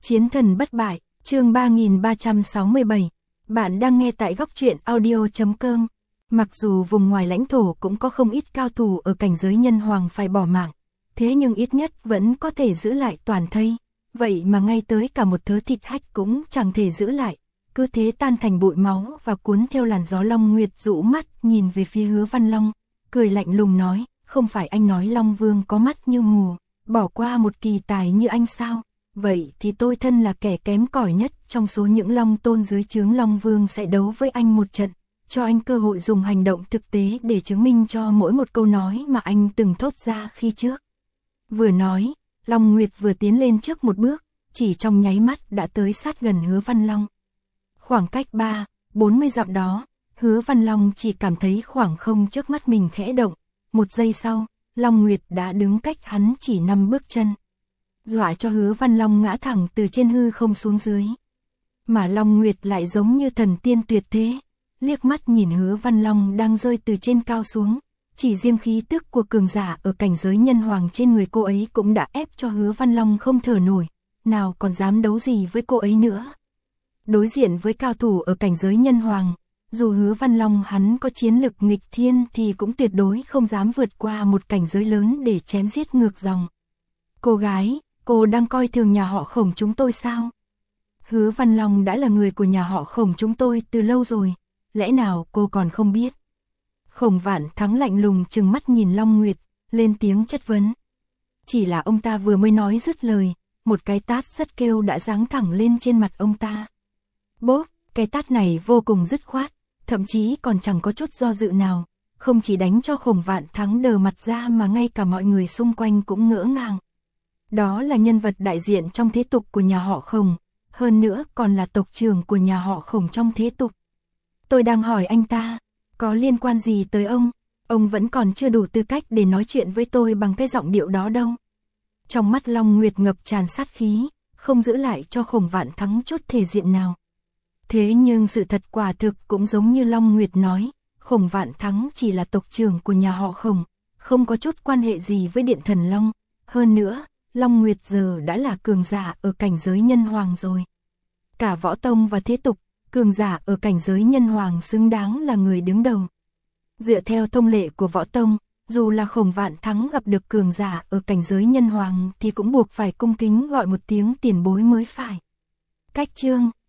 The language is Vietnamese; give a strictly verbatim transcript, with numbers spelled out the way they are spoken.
Chiến thần bất bại, chương ba nghìn ba trăm sáu mươi bảy. Bạn đang nghe tại góc truyện audio chấm com. Mặc dù vùng ngoài lãnh thổ cũng có không ít cao thủ ở cảnh giới nhân hoàng phải bỏ mạng, thế nhưng ít nhất vẫn có thể giữ lại toàn thây. Vậy mà ngay tới cả một thớ thịt hách cũng chẳng thể giữ lại, cứ thế tan thành bụi máu và cuốn theo làn gió. Long Nguyệt dụ mắt nhìn về phía Hứa Văn Long, cười lạnh lùng nói, không phải anh nói Long Vương có mắt như mù, bỏ qua một kỳ tài như anh sao? Vậy thì tôi thân là kẻ kém cỏi nhất trong số những Long Tôn dưới trướng Long Vương sẽ đấu với anh một trận, cho anh cơ hội dùng hành động thực tế để chứng minh cho mỗi một câu nói mà anh từng thốt ra khi trước. Vừa nói, Long Nguyệt vừa tiến lên trước một bước, chỉ trong nháy mắt đã tới sát gần Hứa Văn Long. Khoảng cách ba, bốn mươi dặm đó, Hứa Văn Long chỉ cảm thấy khoảng không trước mắt mình khẽ động, một giây sau, Long Nguyệt đã đứng cách hắn chỉ năm bước chân, dọa cho Hứa Văn Long ngã thẳng từ trên hư không xuống dưới. Mà Long Nguyệt lại giống như thần tiên tuyệt thế, liếc mắt nhìn Hứa Văn Long đang rơi từ trên cao xuống, chỉ riêng khí tức của cường giả ở cảnh giới nhân hoàng trên người cô ấy cũng đã ép cho Hứa Văn Long không thở nổi, nào còn dám đấu gì với cô ấy nữa. Đối diện với cao thủ ở cảnh giới nhân hoàng, dù Hứa Văn Long hắn có chiến lực nghịch thiên thì cũng tuyệt đối không dám vượt qua một cảnh giới lớn để chém giết ngược dòng. Cô gái, cô đang coi thường nhà họ Khổng chúng tôi sao? Hứa Văn Long đã là người của nhà họ Khổng chúng tôi từ lâu rồi, lẽ nào cô còn không biết? Khổng Vạn Thắng lạnh lùng trừng mắt nhìn Long Nguyệt, lên tiếng chất vấn. Chỉ là ông ta vừa mới nói dứt lời, một cái tát rất kêu đã giáng thẳng lên trên mặt ông ta. Bốp, cái tát này vô cùng dứt khoát, thậm chí còn chẳng có chút do dự nào, không chỉ đánh cho Khổng Vạn Thắng đờ mặt ra mà ngay cả mọi người xung quanh cũng ngỡ ngàng. Đó là nhân vật đại diện trong thế tục của nhà họ Khổng, hơn nữa còn là tộc trưởng của nhà họ Khổng trong thế tục. Tôi đang hỏi anh ta, có liên quan gì tới ông? Ông vẫn còn chưa đủ tư cách để nói chuyện với tôi bằng cái giọng điệu đó đâu. Trong mắt Long Nguyệt ngập tràn sát khí, không giữ lại cho Khổng Vạn Thắng chút thể diện nào. Thế nhưng sự thật quả thực cũng giống như Long Nguyệt nói, Khổng Vạn Thắng chỉ là tộc trưởng của nhà họ Khổng, không có chút quan hệ gì với Điện Thần Long. Hơn nữa, Long Nguyệt giờ đã là cường giả ở cảnh giới nhân hoàng rồi. Cả võ tông và thế tục, cường giả ở cảnh giới nhân hoàng xứng đáng là người đứng đầu. Dựa theo thông lệ của võ tông, dù là Khổng Vạn Thắng gặp được cường giả ở cảnh giới nhân hoàng thì cũng buộc phải cung kính gọi một tiếng tiền bối mới phải. Cách chương